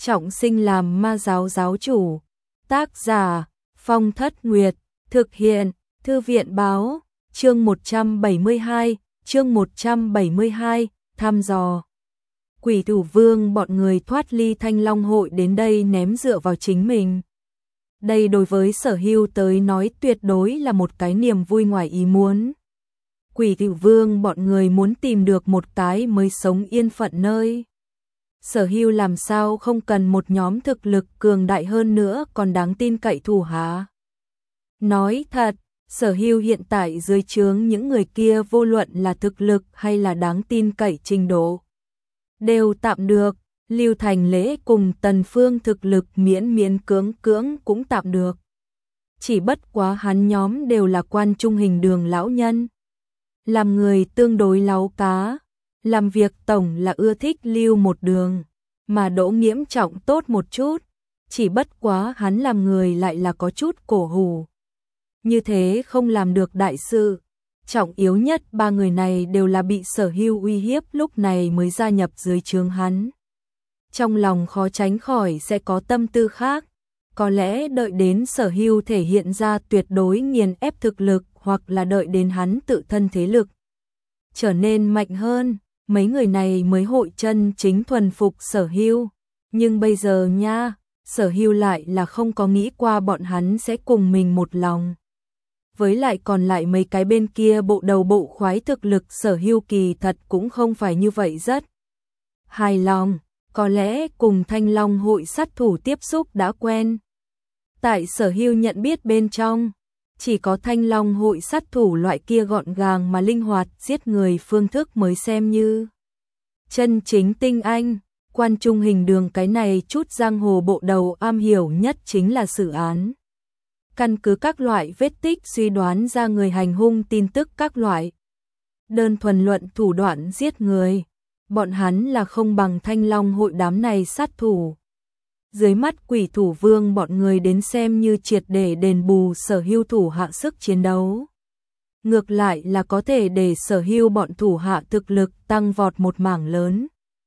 trọng sinh làm ma giáo giáo chủ. Tác giả Phong Thất Nguyệt, thực hiện Thư viện báo, chương 172, thăm dò. Quỷ Thủ Vương bọn người thoát ly Thanh Long hội đến đây ném dựa vào chính mình. Đây đối với Sở Hưu tới nói tuyệt đối là một cái niềm vui ngoài ý muốn. Quỷ Thủ Vương bọn người muốn tìm được một cái mới sống yên phận nơi. Sở Hưu làm sao không cần một nhóm thực lực cường đại hơn nữa còn đáng tin cậy thủ hạ. Nói thật, Sở Hưu hiện tại dưới trướng những người kia vô luận là thực lực hay là đáng tin cậy trình độ đều tạm được. Lưu Thành Lễ cùng Tần Phương thực lực miễn miễn cưỡng cưỡng cũng tạm được. Chỉ bất quá hắn nhóm đều là quan trung hình đường lão nhân. Làm người tương đối láu cá, làm việc tổng là ưa thích lưu một đường, mà Đỗ Nghiễm Trọng tốt một chút, chỉ bất quá hắn làm người lại là có chút cổ hủ. Như thế không làm được đại sự, trọng yếu nhất ba người này đều là bị Sở Hưu uy hiếp lúc này mới gia nhập dưới trướng hắn. Trong lòng khó tránh khỏi sẽ có tâm tư khác, có lẽ đợi đến Sở Hưu thể hiện ra tuyệt đối nghiền ép thực lực hoặc là đợi đến hắn tự thân thế lực trở nên mạnh hơn, mấy người này mới hội chân chính thuần phục Sở Hưu. Nhưng bây giờ nha, Sở Hưu lại là không có nghĩ qua bọn hắn sẽ cùng mình một lòng. Với lại còn lại mấy cái bên kia bộ đầu bộ khoái thực lực Sở Hưu kỳ thật cũng không phải như vậy rất hài lòng, có lẽ cùng Thanh Long hội sát thủ tiếp xúc đã quen. Tại Sở Hưu nhận biết bên trong, chỉ có Thanh Long hội sát thủ loại kia gọn gàng mà linh hoạt giết người phương thức mới xem như chân chính tinh anh. Quan trung hình đường cái này chút giang hồ bộ đầu am hiểu nhất chính là xử án. Căn cứ các loại vết tích suy đoán ra người hành hung tin tức các loại. Đơn thuần luận thủ đoạn giết người, bọn hắn là không bằng Thanh Long hội đám này sát thủ. Dưới mắt Quỷ Thủ Vương bọn người đến xem như triệt để đền bù Sở Hưu thủ hạ sức chiến đấu. Ngược lại là có thể để Sở Hưu bọn thủ hạ thực lực tăng vọt một mảng lớn.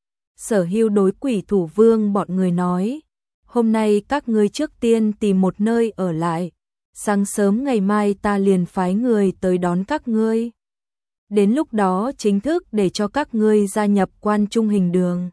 Sở Hưu đối Quỷ Thủ Vương bọn người nói, hôm nay các ngươi trước tiên tìm một nơi ở lại, sáng sớm ngày mai ta liền phái người tới đón các ngươi. Đến lúc đó chính thức để cho các ngươi gia nhập quan trung hình đường.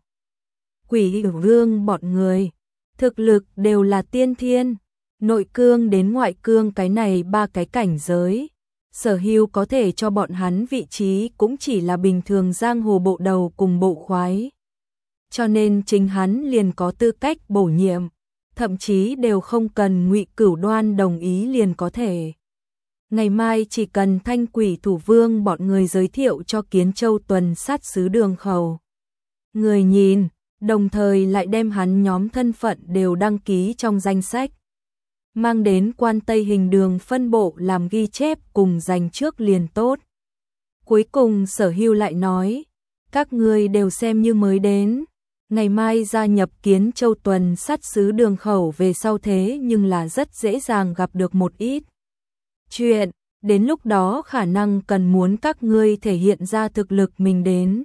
Quỷ Thủ Vương bọn người, thực lực đều là tiên thiên, nội cương đến ngoại cương cái này ba cái cảnh giới. Sở Hưu có thể cho bọn hắn vị trí cũng chỉ là bình thường giang hồ bộ đầu cùng bộ khoái. Cho nên chính hắn liền có tư cách bổ nhiệm, thậm chí đều không cần Ngụy Cửu Đoan đồng ý liền có thể. Ngày mai chỉ cần Thanh Quỷ Thủ Vương bọn người giới thiệu cho Kiến Châu tuần sát sứ đường khẩu. Người nhìn, đồng thời lại đem hắn nhóm thân phận đều đăng ký trong danh sách. Mang đến quan Tây hình đường phân bộ làm ghi chép cùng dành trước liền tốt. Cuối cùng Sở Hưu lại nói, các ngươi đều xem như mới đến. Ngày mai gia nhập Kiến Châu tuần sát sứ đường khẩu về sau thế nhưng là rất dễ dàng gặp được một ít chuyện, đến lúc đó khả năng cần muốn các ngươi thể hiện ra thực lực mình đến.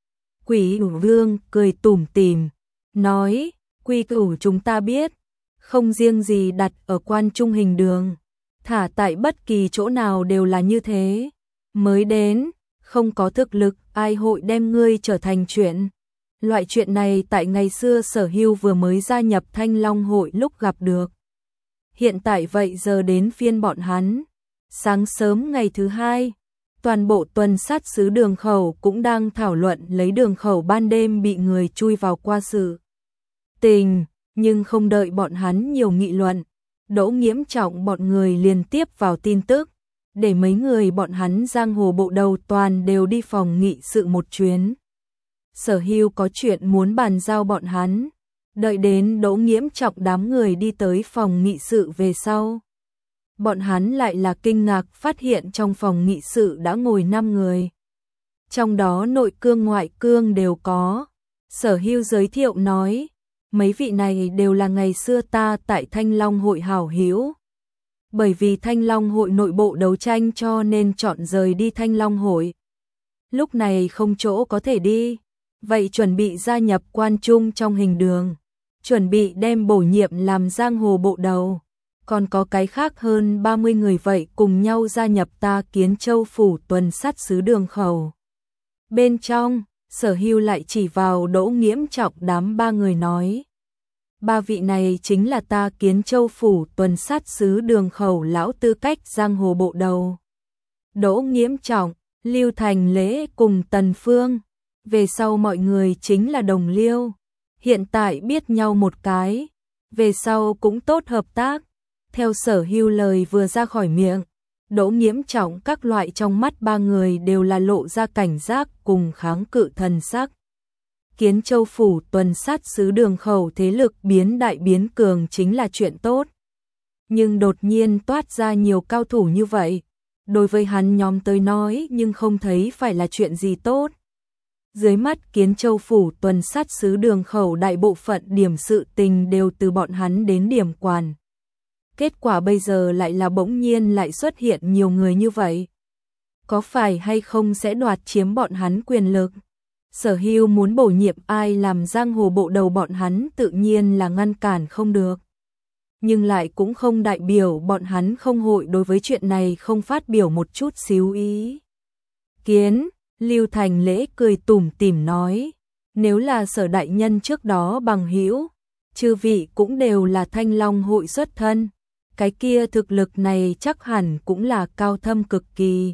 Quỷ Thủ Vương cười tủm tỉm, nói, quy củ chúng ta biết, không riêng gì đặt ở quan trung hình đường, thả tại bất kỳ chỗ nào đều là như thế. Mới đến, không có thực lực, ai hội đem ngươi trở thành chuyện. Loại chuyện này tại ngày xưa Sở Hưu vừa mới gia nhập Thanh Long hội lúc gặp được. Hiện tại vậy giờ đến phiên bọn hắn. Sáng sớm ngày thứ hai, toàn bộ tuần sát sứ đường khẩu cũng đang thảo luận lấy đường khẩu ban đêm bị người chui vào qua sự tình, nhưng không đợi bọn hắn nhiều nghị luận, Đỗ Nghiễm Trọng bọn người liền tiếp vào tin tức, để mấy người bọn hắn giang hồ bộ đầu toàn đều đi phòng nghị sự một chuyến. Sở Hưu có chuyện muốn bàn giao bọn hắn, đợi đến Đỗ Nghiễm Trọng đám người đi tới phòng nghị sự về sau. Bọn hắn lại là kinh ngạc phát hiện trong phòng nghị sự đã ngồi 5 người. Trong đó nội cương ngoại cương đều có. Sở Hưu giới thiệu nói, mấy vị này đều là ngày xưa ta tại Thanh Long hội hảo hữu. Bởi vì Thanh Long hội nội bộ đấu tranh cho nên chọn rời đi Thanh Long hội. Lúc này không chỗ có thể đi, vậy chuẩn bị gia nhập quan trung trong hình đường. chuẩn bị đem bổ nhiệm làm giang hồ bộ đầu. Còn có cái khác hơn 30 người vậy cùng nhau gia nhập ta Kiến Châu phủ tuần sát sứ Đường Khẩu. Bên trong, Sở Hưu lại chỉ vào Đỗ Nghiễm Trọng đám 3 người nói. 3 vị này chính là ta Kiến Châu phủ tuần sát sứ Đường Khẩu lão tư cách giang hồ bộ đầu. Đỗ Nghiễm Trọng, Lưu Thành Lễ cùng Tần Phương. Về sau mọi người chính là đồng liêu. Hiện tại biết nhau một cái. Về sau cũng tốt hợp tác. Theo Sở Hưu lời vừa ra khỏi miệng, Đỗ Nghiễm Trọng các loại trong mắt 3 người đều là lộ ra cảnh giác cùng kháng cự thần sắc. Kiến Châu phủ tuần sát sứ Đường Khẩu thế lực biến đại biến cường chính là chuyện tốt. Nhưng đột nhiên toát ra nhiều cao thủ như vậy, đối với hắn nhóm tới nói nhưng không thấy phải là chuyện gì tốt. Dưới mắt Kiến Châu phủ tuần sát sứ Đường Khẩu đại bộ phận điểm sự tình đều từ bọn hắn đến điểm quản. Kết quả bây giờ lại là bỗng nhiên lại xuất hiện nhiều người như vậy. Có phải hay không sẽ đoạt chiếm bọn hắn quyền lực? Sở Hưu muốn bổ nhiệm ai làm giang hồ bộ đầu bọn hắn tự nhiên là ngăn cản không được. Nhưng lại cũng không đại biểu bọn hắn không hội đối với chuyện này không phát biểu một chút xíu ý kiến. Lưu Thành Lễ cười tủm tỉm nói, nếu là Sở đại nhân trước đó bằng hữu, chư vị cũng đều là Thanh Long hội xuất thân, cái kia thực lực này chắc hẳn cũng là cao thâm cực kỳ.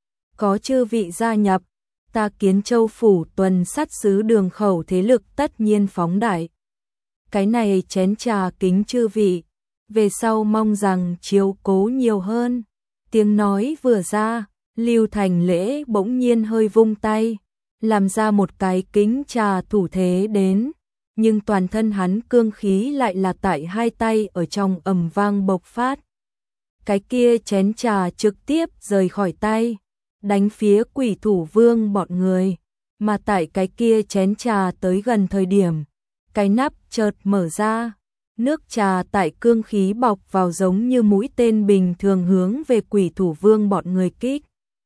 Có chư vị gia nhập, ta Kiến Châu phủ tuần sát sứ Đường Khẩu thế lực tất nhiên phóng đại. Cái này chén trà kính chư vị, về sau mong rằng chiếu cố nhiều hơn. Tiếng nói vừa ra, Lưu Thành Lễ bỗng nhiên hơi vung tay, làm ra một cái kính trà thủ thế đến, nhưng toàn thân hắn cương khí lại là tại hai tay ở trong ầm vang bộc phát. Cái kia chén trà trực tiếp rời khỏi tay, đánh phía Quỷ Thủ Vương bọn người, mà tại cái kia chén trà tới gần thời điểm, cái nắp chợt mở ra, nước trà tại cương khí bọc vào giống như mũi tên bình thường hướng về Quỷ Thủ Vương bọn người kích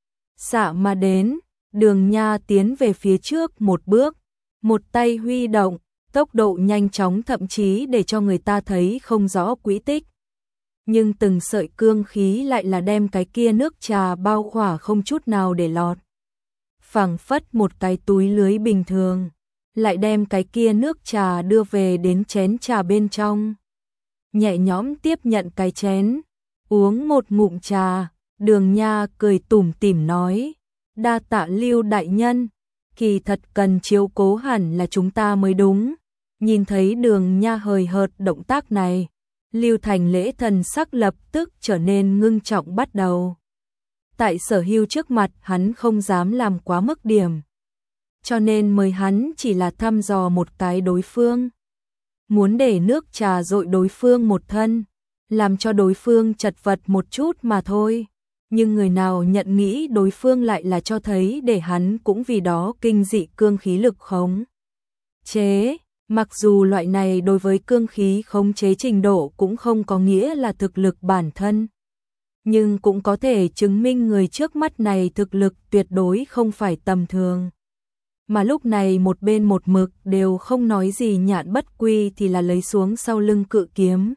xạ mà đến. Đường Nha tiến về phía trước một bước, một tay huy động, tốc độ nhanh chóng thậm chí để cho người ta thấy không rõ quỹ tích. Nhưng từng sợi cương khí lại là đem cái kia nước trà bao khỏa không chút nào để lọt. Phảng phất một cái túi lưới bình thường, lại đem cái kia nước trà đưa về đến chén trà bên trong. Nhẹ nhõm tiếp nhận cái chén, uống một ngụm trà, Đường Nha cười tủm tỉm nói, đa tạ Lưu đại nhân, kỳ thật cần chiếu cố hẳn là chúng ta mới đúng. Nhìn thấy Đường Nha hời hợt động tác này, Lưu Thành Lễ thần sắc lập tức trở nên ngưng trọng bắt đầu. Tại Sở Hưu trước mặt hắn không dám làm quá mức điểm, cho nên mời hắn chỉ là thăm dò một cái đối phương. Muốn để nước trà dội đối phương một thân, làm cho đối phương chật vật một chút mà thôi. Nhưng người nào nhận nghĩ đối phương lại là cho thấy để hắn cũng vì đó kinh dị cương khí lực khống chế. Mặc dù loại này đối với cương khí khống chế trình độ cũng không có nghĩa là thực lực bản thân, nhưng cũng có thể chứng minh người trước mắt này thực lực tuyệt đối không phải tầm thường. Mà lúc này một bên một mực đều không nói gì Nhạn Bất Quy thì là lấy xuống sau lưng cự kiếm,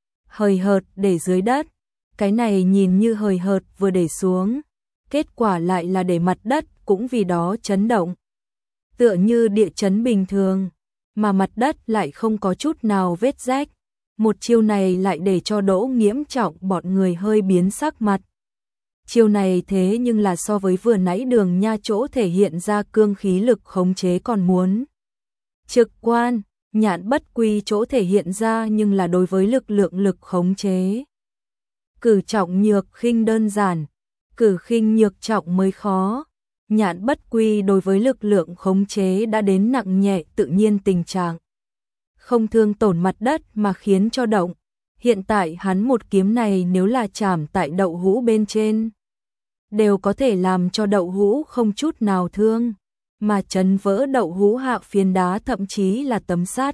hời hợt để dưới đất. Cái này nhìn như hời hợt vừa để xuống, kết quả lại là để mặt đất cũng vì đó chấn động. Tựa như địa chấn bình thường, mà mặt đất lại không có chút nào vết rách. Một chiêu này lại để cho Đỗ Nghiễm Trọng bọn người hơi biến sắc mặt. Chiêu này thế nhưng là so với vừa nãy Đường Nha chỗ thể hiện ra cương khí lực khống chế còn muốn trực quan, Nhạn Bất Quy chỗ thể hiện ra nhưng là đối với lực lượng lực khống chế. Cử trọng nhược khinh đơn giản, cử khinh nhược trọng mới khó. Nhạn Bất Quy đối với lực lượng khống chế đã đến nặng nhẹ tự nhiên tình trạng, không thương tổn mặt đất mà khiến cho động. Hiện tại hắn một kiếm này nếu là chạm tại đậu hũ bên trên, đều có thể làm cho đậu hũ không chút nào thương, mà chấn vỡ đậu hũ hạ phiến đá thậm chí là tấm sắt.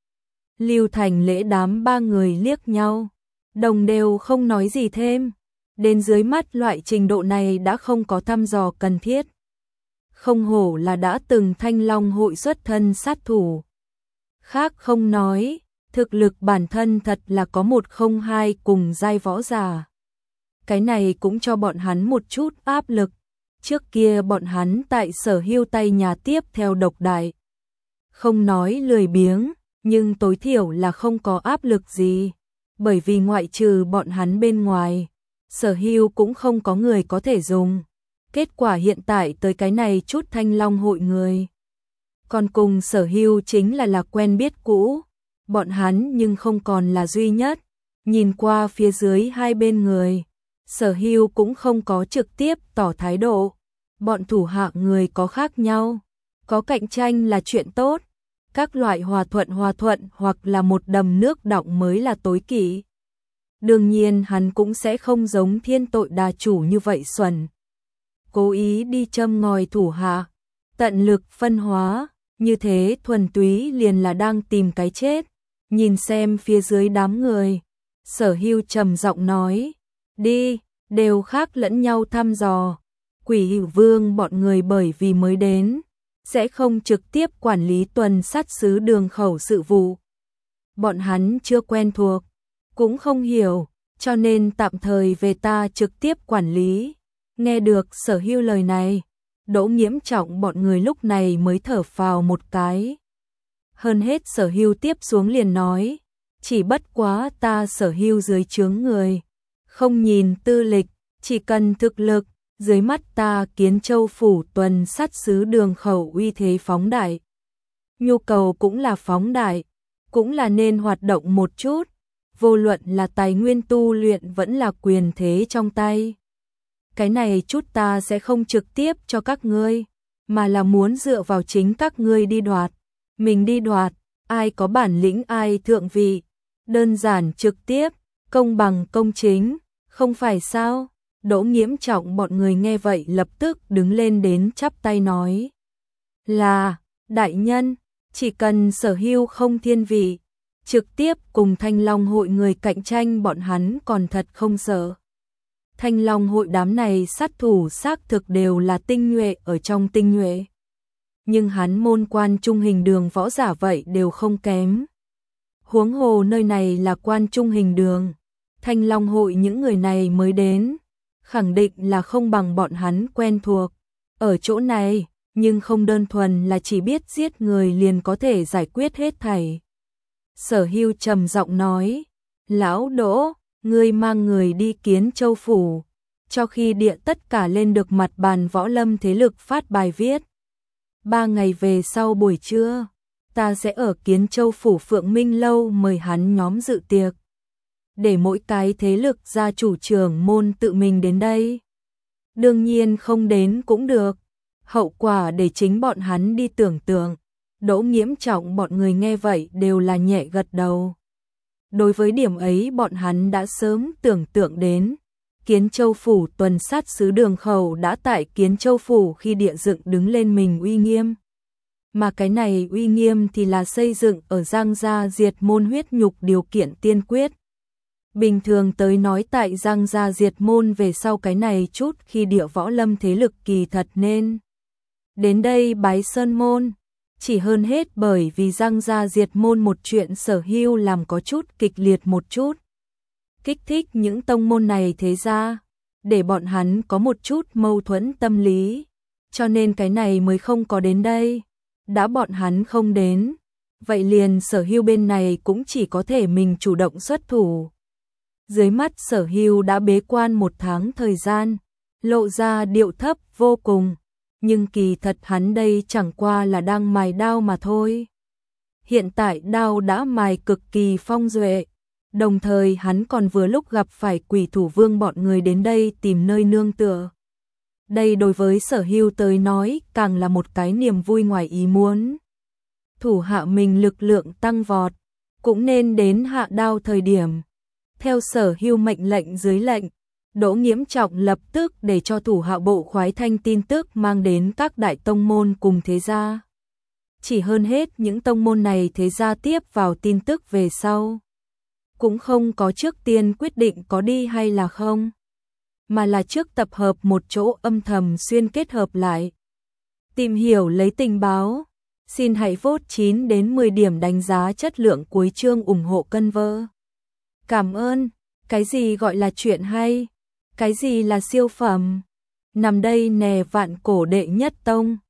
Lưu Thành Lễ đám 3 người liếc nhau, đồng đều không nói gì thêm. Đến dưới mắt loại trình độ này đã không có thăm dò cần thiết. Không hổ là đã từng Thanh Long hội xuất thân sát thủ. Khác không nói, thực lực bản thân thật là có 102 cùng giai võ giả. Cái này cũng cho bọn hắn một chút áp lực. Trước kia bọn hắn tại Sở Hưu tay nhà tiếp theo độc đại. Không nói lười biếng, nhưng tối thiểu là không có áp lực gì. Bởi vì ngoại trừ bọn hắn bên ngoài, Sở Hưu cũng không có người có thể dùng. Kết quả hiện tại tới cái này chút Thanh Long hội người. Còn cùng Sở Hưu chính là quen biết cũ. Bọn hắn nhưng không còn là duy nhất. Nhìn qua phía dưới hai bên người, Sở Hưu cũng không có trực tiếp tỏ thái độ. Bọn thủ hạ người có khác nhau. Có cạnh tranh là chuyện tốt. Các loại hòa thuận hoặc là một đầm nước đọng mới là tối kỵ. Đương nhiên hắn cũng sẽ không giống Thiên Tội Đà chủ như vậy xuẩn. Cố ý đi châm ngòi thủ hạ, tận lực phân hóa, như thế thuần túy liền là đang tìm cái chết. Nhìn xem phía dưới đám người, Sở Hưu trầm giọng nói, đi, đều khác lẫn nhau thăm dò. Quỷ Hữu Vương bọn người bởi vì mới đến, sẽ không trực tiếp quản lý tuần sát sứ đường khẩu sự vụ. Bọn hắn chưa quen thuộc, cũng không hiểu, cho nên tạm thời về ta trực tiếp quản lý. Nghe được Sở Hưu lời này, Đỗ Nghiễm Trọng bọn người lúc này mới thở phào một cái. Hơn hết Sở Hưu tiếp xuống liền nói, chỉ bất quá ta Sở Hưu dưới trướng người, không nhìn tư lịch, chỉ cần thực lực, dưới mắt ta Kiến Châu phủ tuần sát sứ đường khẩu uy thế phóng đại. Nhu cầu cũng là phóng đại, cũng là nên hoạt động một chút, vô luận là tài nguyên tu luyện vẫn là quyền thế trong tay. Cái này chút ta sẽ không trực tiếp cho các ngươi, mà là muốn dựa vào chính các ngươi đi đoạt. Mình đi đoạt, ai có bản lĩnh ai thượng vị, đơn giản trực tiếp, công bằng công chính, không phải sao? Đỗ Nghiễm Trọng bọn người nghe vậy lập tức đứng lên đến chắp tay nói. Là, đại nhân, chỉ cần Sở Hưu không thiên vị, trực tiếp cùng Thanh Long hội người cạnh tranh bọn hắn còn thật không sợ. Thanh Long hội đám này sát thủ xác thực đều là tinh nhuệ ở trong tinh nhuệ. Nhưng hắn môn quan trung hình đường võ giả vậy đều không kém. Huống hồ nơi này là quan trung hình đường, Thanh Long hội những người này mới đến, khẳng định là không bằng bọn hắn quen thuộc. Ở chỗ này, nhưng không đơn thuần là chỉ biết giết người liền có thể giải quyết hết thảy. Sở Hưu trầm giọng nói, lão Đỗ, ngươi mang người đi Kiến Châu phủ, cho khi địa tất cả lên được mặt bàn võ lâm thế lực phát bài viết. 3 ngày về sau buổi trưa, ta sẽ ở Kiến Châu phủ Phượng Minh lâu mời hắn nhóm dự tiệc. Để mỗi cái thế lực gia chủ trưởng môn tự mình đến đây. Đương nhiên không đến cũng được, hậu quả để chính bọn hắn đi tưởng tượng. Đỗ Nghiễm Trọng bọn người nghe vậy đều là nhẹ gật đầu. Đối với điểm ấy bọn hắn đã sớm tưởng tượng đến. Kiến Châu phủ tuần sát sứ đường khẩu đã tại Kiến Châu phủ khi địa dựng đứng lên mình uy nghiêm. Mà cái này uy nghiêm thì là xây dựng ở Giang Gia diệt môn huyết nhục điều kiện tiên quyết. Bình thường tới nói tại Giang Gia diệt môn về sau cái này chút khi địa võ lâm thế lực kỳ thật nên đến đây bái sơn môn. Chỉ hơn hết bởi vì Giang Gia diệt môn một chuyện Sở Hưu làm có chút kịch liệt một chút. Kích thích những tông môn này thế ra, để bọn hắn có một chút mâu thuẫn tâm lý. Cho nên cái này mới không có đến đây. Đã bọn hắn không đến, vậy liền Sở Hưu bên này cũng chỉ có thể mình chủ động xuất thủ. Dưới mắt Sở Hưu đã bế quan 1 tháng thời gian, lộ ra điệu thấp vô cùng, nhưng kỳ thật hắn đây chẳng qua là đang mài đao mà thôi. Hiện tại đao đã mài cực kỳ phong duệ, đồng thời hắn còn vừa lúc gặp phải Quỷ Thủ Vương bọn người đến đây tìm nơi nương tựa. Đây đối với Sở Hưu tới nói càng là một cái niềm vui ngoài ý muốn. Thủ hạ mình lực lượng tăng vọt, cũng nên đến hạ đao thời điểm. Theo Sở Hưu mệnh lệnh dưới lệnh, Đỗ Nghiễm Trọng lập tức để cho thủ hạ bộ khoái thanh tin tức mang đến các đại tông môn cùng thế gia. Chỉ hơn hết những tông môn này thế gia tiếp vào tin tức về sau. Cũng không có trước tiên quyết định có đi hay là không, mà là trước tập hợp một chỗ âm thầm xuyên kết hợp lại. Tìm hiểu lấy tình báo, Xin hãy vote 9 đến 10 điểm đánh giá chất lượng cuối chương ủng hộ cân vơ. Cảm ơn. Cái gì gọi là chuyện hay? Cái gì là siêu phẩm? Nằm đây nè vạn cổ đệ nhất tông.